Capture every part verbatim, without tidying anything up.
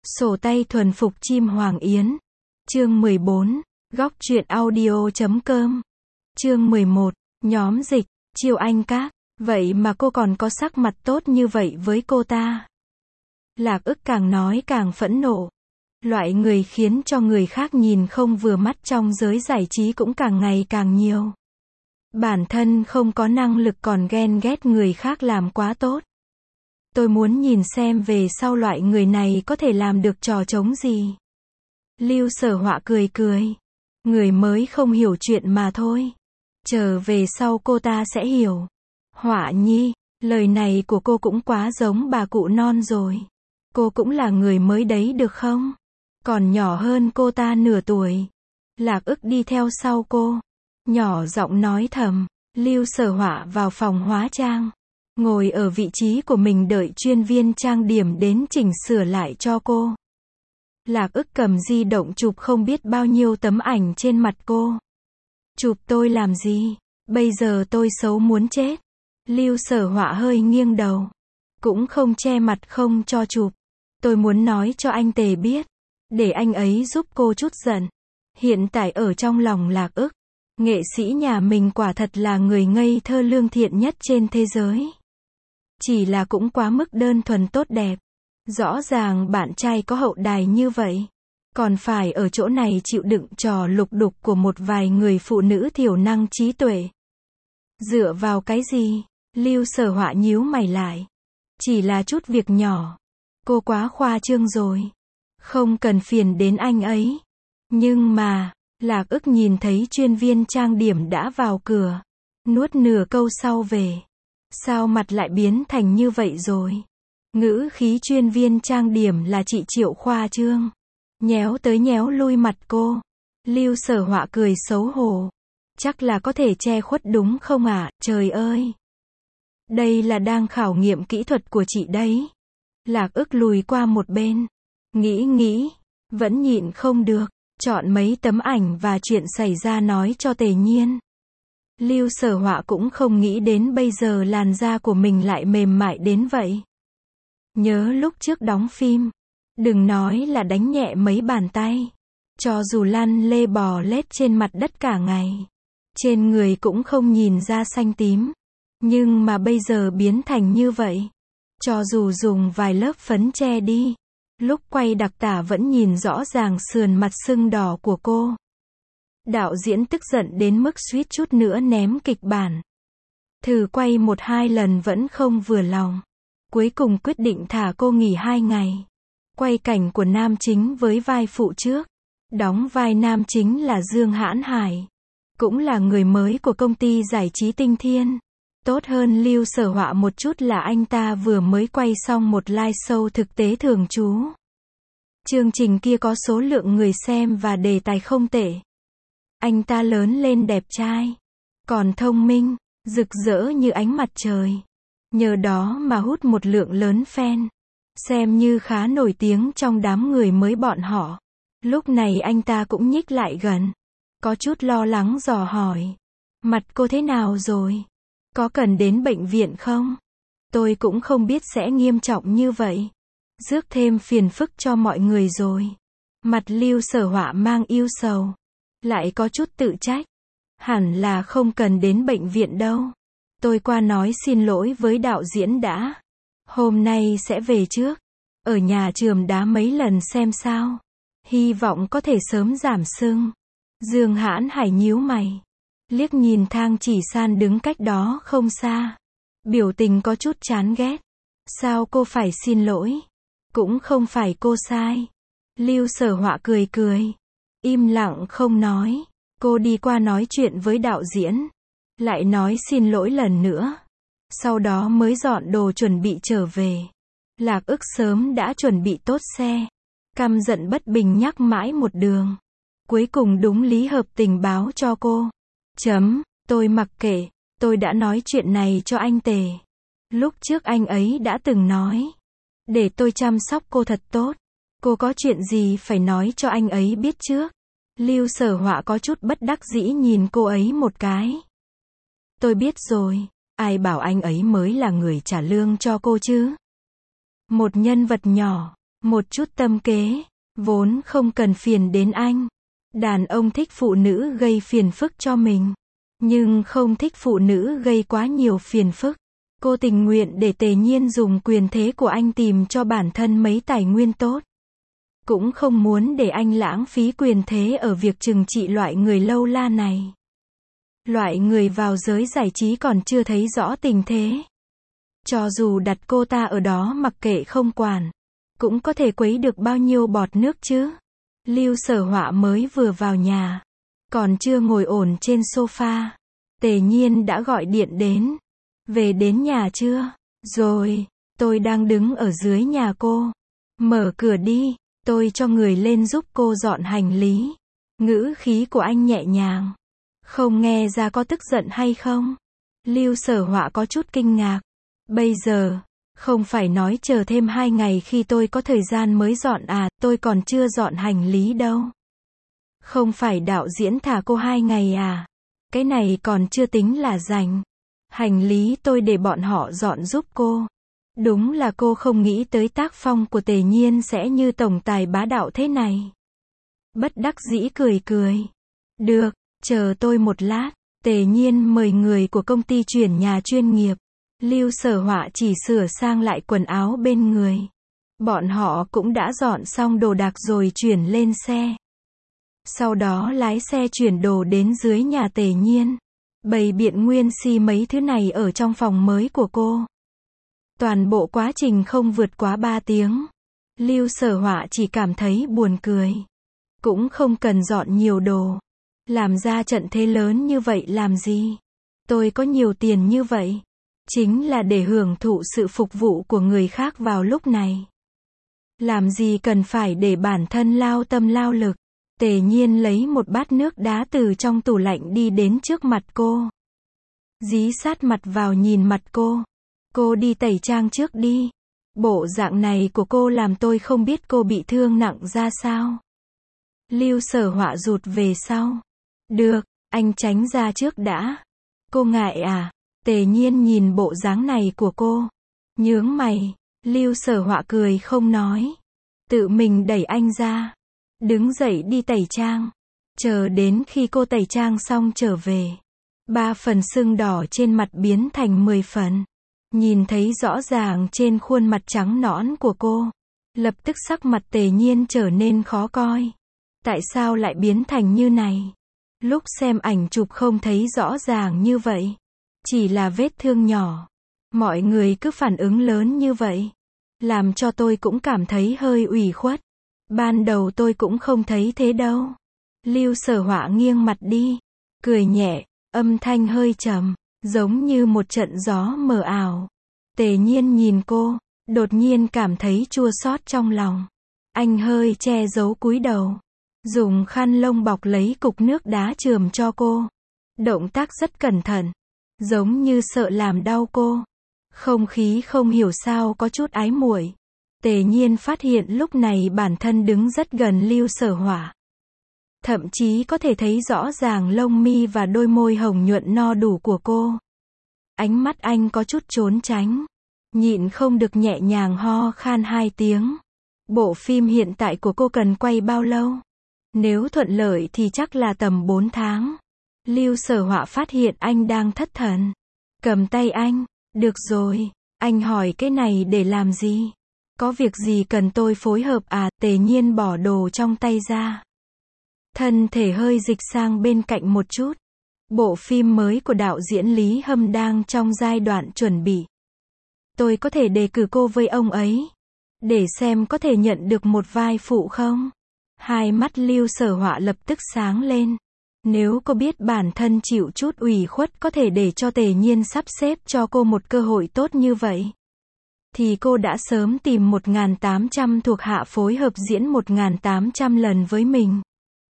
Sổ tay thuần phục chim hoàng yến. Chương mười bốn. Góc truyện audio chấm com. Chương mười một. Nhóm dịch. Chiêu Anh Các. Vậy mà cô còn có sắc mặt tốt như vậy với cô ta. Lạc Ức càng nói càng phẫn nộ. Loại người khiến cho người khác nhìn không vừa mắt trong giới giải trí cũng càng ngày càng nhiều. Bản thân không có năng lực còn ghen ghét người khác làm quá tốt. Tôi muốn nhìn xem về sau loại người này có thể làm được trò trống gì. Lưu Sở Họa cười cười. Người mới không hiểu chuyện mà thôi. Chờ về sau cô ta sẽ hiểu. Họa nhi, lời này của cô cũng quá giống bà cụ non rồi. Cô cũng là người mới đấy được không? Còn nhỏ hơn cô ta nửa tuổi. Lạc Ức đi theo sau cô. Nhỏ giọng nói thầm. Lưu Sở Họa vào phòng hóa trang. Ngồi ở vị trí của mình đợi chuyên viên trang điểm đến chỉnh sửa lại cho cô. Lạc Ức cầm di động chụp không biết bao nhiêu tấm ảnh trên mặt cô. Chụp tôi làm gì? Bây giờ tôi xấu muốn chết. Lưu Sở Họa hơi nghiêng đầu. Cũng không che mặt không cho chụp. Tôi muốn nói cho anh Tề biết. Để anh ấy giúp cô chút giận. Hiện tại ở trong lòng Lạc Ức. Nghệ sĩ nhà mình quả thật là người ngây thơ lương thiện nhất trên thế giới. Chỉ là cũng quá mức đơn thuần tốt đẹp. Rõ ràng bạn trai có hậu đài như vậy. Còn phải ở chỗ này chịu đựng trò lục đục của một vài người phụ nữ thiểu năng trí tuệ. Dựa vào cái gì? Lưu Sở Họa nhíu mày lại. Chỉ là chút việc nhỏ. Cô quá khoa trương rồi. Không cần phiền đến anh ấy. Nhưng mà, Lạc Ức nhìn thấy chuyên viên trang điểm đã vào cửa. Nuốt nửa câu sau về. Sao mặt lại biến thành như vậy rồi? Ngữ khí chuyên viên trang điểm là chị Triệu Khoa Trương. Nhéo tới nhéo lui mặt cô. Lưu Sở Họa cười xấu hổ. Chắc là có thể che khuất đúng không ạ? À? Trời ơi! Đây là đang khảo nghiệm kỹ thuật của chị đấy. Lạc Ức lùi qua một bên. Nghĩ nghĩ. Vẫn nhịn không được. Chọn mấy tấm ảnh và chuyện xảy ra nói cho Tề Nhiên. Lưu Sở Họa cũng không nghĩ đến bây giờ làn da của mình lại mềm mại đến vậy. Nhớ lúc trước đóng phim. Đừng nói là đánh nhẹ mấy bàn tay. Cho dù lăn lê bò lết trên mặt đất cả ngày. Trên người cũng không nhìn ra xanh tím. Nhưng mà bây giờ biến thành như vậy. Cho dù dùng vài lớp phấn che đi. Lúc quay đặc tả vẫn nhìn rõ ràng sườn mặt sưng đỏ của cô. Đạo diễn tức giận đến mức suýt chút nữa ném kịch bản. Thử quay một hai lần vẫn không vừa lòng. Cuối cùng quyết định thả cô nghỉ hai ngày. Quay cảnh của nam chính với vai phụ trước. Đóng vai nam chính là Dương Hãn Hải. Cũng là người mới của công ty giải trí Tinh Thiên. Tốt hơn Lưu Sở Họa một chút là anh ta vừa mới quay xong một live show thực tế thường trú. Chương trình kia có số lượng người xem và đề tài không tệ. Anh ta lớn lên đẹp trai. Còn thông minh, rực rỡ như ánh mặt trời. Nhờ đó mà hút một lượng lớn fan. Xem như khá nổi tiếng trong đám người mới bọn họ. Lúc này anh ta cũng nhích lại gần. Có chút lo lắng dò hỏi. Mặt cô thế nào rồi? Có cần đến bệnh viện không? Tôi cũng không biết sẽ nghiêm trọng như vậy. Rước thêm phiền phức cho mọi người rồi. Mặt Lưu Sở Họa mang ưu sầu. Lại có chút tự trách. Hẳn là không cần đến bệnh viện đâu. Tôi qua nói xin lỗi với đạo diễn đã. Hôm nay sẽ về trước. Ở nhà chườm đá mấy lần xem sao. Hy vọng có thể sớm giảm sưng. Dương Hãn Hải nhíu mày. Liếc nhìn Thang Chỉ San đứng cách đó không xa. Biểu tình có chút chán ghét. Sao cô phải xin lỗi? Cũng không phải cô sai. Lưu Sở Họa cười cười. Im lặng không nói. Cô đi qua nói chuyện với đạo diễn. Lại nói xin lỗi lần nữa. Sau đó mới dọn đồ chuẩn bị trở về. Lạc Ức sớm đã chuẩn bị tốt xe. Căm giận bất bình nhắc mãi một đường. Cuối cùng đúng lý hợp tình báo cho cô. Chấm, tôi mặc kệ. Tôi đã nói chuyện này cho anh Tề. Lúc trước anh ấy đã từng nói. Để tôi chăm sóc cô thật tốt. Cô có chuyện gì phải nói cho anh ấy biết trước. Lưu Sở Họa có chút bất đắc dĩ nhìn cô ấy một cái. Tôi biết rồi. Ai bảo anh ấy mới là người trả lương cho cô chứ? Một nhân vật nhỏ. Một chút tâm kế, vốn không cần phiền đến anh. Đàn ông thích phụ nữ gây phiền phức cho mình, nhưng không thích phụ nữ gây quá nhiều phiền phức. Cô tình nguyện để Tề Nhiên dùng quyền thế của anh tìm cho bản thân mấy tài nguyên tốt. Cũng không muốn để anh lãng phí quyền thế ở việc trừng trị loại người lâu la này. Loại người vào giới giải trí còn chưa thấy rõ tình thế. Cho dù đặt cô ta ở đó mặc kệ không quản, cũng có thể quấy được bao nhiêu bọt nước chứ. Lưu Sở Họa mới vừa vào nhà, còn chưa ngồi ổn trên sofa, Tề Nhiên đã gọi điện đến. Về đến nhà chưa? Rồi, tôi đang đứng ở dưới nhà cô. Mở cửa đi, tôi cho người lên giúp cô dọn hành lý. Ngữ khí của anh nhẹ nhàng. Không nghe ra có tức giận hay không? Lưu Sở Họa có chút kinh ngạc. Bây giờ, không phải nói chờ thêm hai ngày khi tôi có thời gian mới dọn à, tôi còn chưa dọn hành lý đâu. Không phải đạo diễn thả cô hai ngày à? Cái này còn chưa tính là rảnh. Hành lý tôi để bọn họ dọn giúp cô. Đúng là cô không nghĩ tới tác phong của Tề Nhiên sẽ như tổng tài bá đạo thế này. Bất đắc dĩ cười cười. Được, chờ tôi một lát. Tề Nhiên mời người của công ty chuyển nhà chuyên nghiệp. Lưu Sở Họa chỉ sửa sang lại quần áo bên người. Bọn họ cũng đã dọn xong đồ đạc rồi chuyển lên xe. Sau đó lái xe chuyển đồ đến dưới nhà Tề Nhiên. Bày biện nguyên si mấy thứ này ở trong phòng mới của cô. Toàn bộ quá trình không vượt quá ba tiếng. Lưu Sở Họa chỉ cảm thấy buồn cười. Cũng không cần dọn nhiều đồ. Làm ra trận thế lớn như vậy làm gì? Tôi có nhiều tiền như vậy. Chính là để hưởng thụ sự phục vụ của người khác vào lúc này. Làm gì cần phải để bản thân lao tâm lao lực. Tề Nhiên lấy một bát nước đá từ trong tủ lạnh đi đến trước mặt cô. Dí sát mặt vào nhìn mặt cô. Cô đi tẩy trang trước đi. Bộ dạng này của cô làm tôi không biết cô bị thương nặng ra sao. Lưu Sở Họa rụt về sau. Được, anh tránh ra trước đã. Cô ngại à? Tề Nhiên nhìn bộ dáng này của cô. Nhướng mày. Lưu Sở Họa cười không nói. Tự mình đẩy anh ra. Đứng dậy đi tẩy trang. Chờ đến khi cô tẩy trang xong trở về. Ba phần sưng đỏ trên mặt biến thành mười phần. Nhìn thấy rõ ràng trên khuôn mặt trắng nõn của cô. Lập tức sắc mặt Tề Nhiên trở nên khó coi. Tại sao lại biến thành như này? Lúc xem ảnh chụp không thấy rõ ràng như vậy. Chỉ là vết thương nhỏ. Mọi người cứ phản ứng lớn như vậy. Làm cho tôi cũng cảm thấy hơi ủy khuất. Ban đầu tôi cũng không thấy thế đâu. Lưu Sở Họa nghiêng mặt đi. Cười nhẹ, âm thanh hơi trầm. Giống như một trận gió mờ ảo. Tề Nhiên nhìn cô. Đột nhiên cảm thấy chua xót trong lòng. Anh hơi che giấu cúi đầu. Dùng khăn lông bọc lấy cục nước đá chườm cho cô. Động tác rất cẩn thận. Giống như sợ làm đau cô. Không khí không hiểu sao có chút ái muội. Tề Nhiên phát hiện lúc này bản thân đứng rất gần Lưu Sở Họa. Thậm chí có thể thấy rõ ràng lông mi và đôi môi hồng nhuận no đủ của cô. Ánh mắt anh có chút trốn tránh. Nhịn không được nhẹ nhàng ho khan hai tiếng. Bộ phim hiện tại của cô cần quay bao lâu? Nếu thuận lợi thì chắc là tầm bốn tháng. Lưu Sở Họa phát hiện anh đang thất thần. Cầm tay anh. Được rồi. Anh hỏi cái này để làm gì? Có việc gì cần tôi phối hợp à? Tề Nhiên bỏ đồ trong tay ra. Thân thể hơi dịch sang bên cạnh một chút. Bộ phim mới của đạo diễn Lý Hâm đang trong giai đoạn chuẩn bị. Tôi có thể đề cử cô với ông ấy. Để xem có thể nhận được một vai phụ không? Hai mắt Lưu Sở Họa lập tức sáng lên. Nếu cô biết bản thân chịu chút ủy khuất có thể để cho Tề Nhiên sắp xếp cho cô một cơ hội tốt như vậy, thì cô đã sớm tìm một nghìn tám trăm thuộc hạ phối hợp diễn một nghìn tám trăm lần với mình.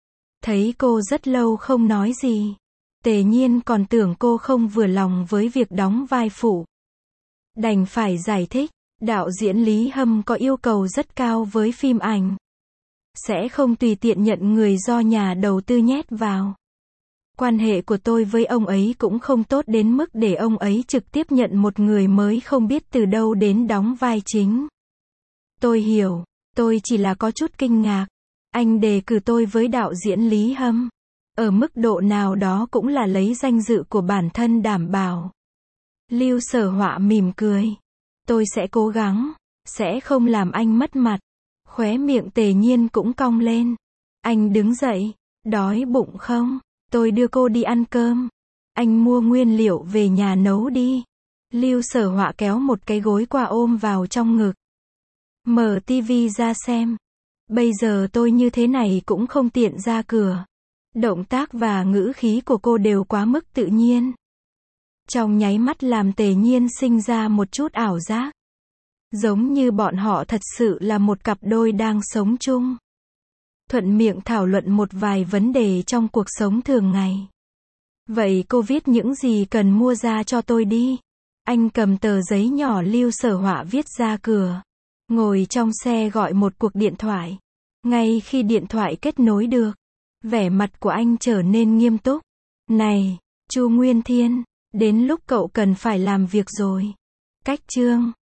Thấy cô rất lâu không nói gì. Tề Nhiên còn tưởng cô không vừa lòng với việc đóng vai phụ. Đành phải giải thích, đạo diễn Lý Hâm có yêu cầu rất cao với phim ảnh. Sẽ không tùy tiện nhận người do nhà đầu tư nhét vào. Quan hệ của tôi với ông ấy cũng không tốt đến mức để ông ấy trực tiếp nhận một người mới không biết từ đâu đến đóng vai chính. Tôi hiểu, Tôi chỉ là có chút kinh ngạc. Anh đề cử tôi với đạo diễn Lý Hâm. Ở mức độ nào đó cũng là lấy danh dự của bản thân đảm bảo. Lưu Sở Họa mỉm cười. Tôi sẽ cố gắng. Sẽ không làm anh mất mặt. Khóe miệng Tề Nhiên cũng cong lên. Anh đứng dậy. Đói bụng không? Tôi đưa cô đi ăn cơm. Anh mua nguyên liệu về nhà nấu đi. Lưu Sở Họa kéo một cái gối qua ôm vào trong ngực. Mở tivi ra xem. Bây giờ tôi như thế này cũng không tiện ra cửa. Động tác và ngữ khí của cô đều quá mức tự nhiên. Trong nháy mắt làm Tề Nhiên sinh ra một chút ảo giác. Giống như bọn họ thật sự là một cặp đôi đang sống chung. Thuận miệng thảo luận một vài vấn đề trong cuộc sống thường ngày. Vậy cô viết những gì cần mua ra cho tôi đi. Anh cầm tờ giấy nhỏ Lưu Sở Họa viết ra cửa. Ngồi trong xe gọi một cuộc điện thoại. Ngay khi điện thoại kết nối được, vẻ mặt của anh trở nên nghiêm túc. Này, Chu Nguyên Thiên, đến lúc cậu cần phải làm việc rồi. Cách chương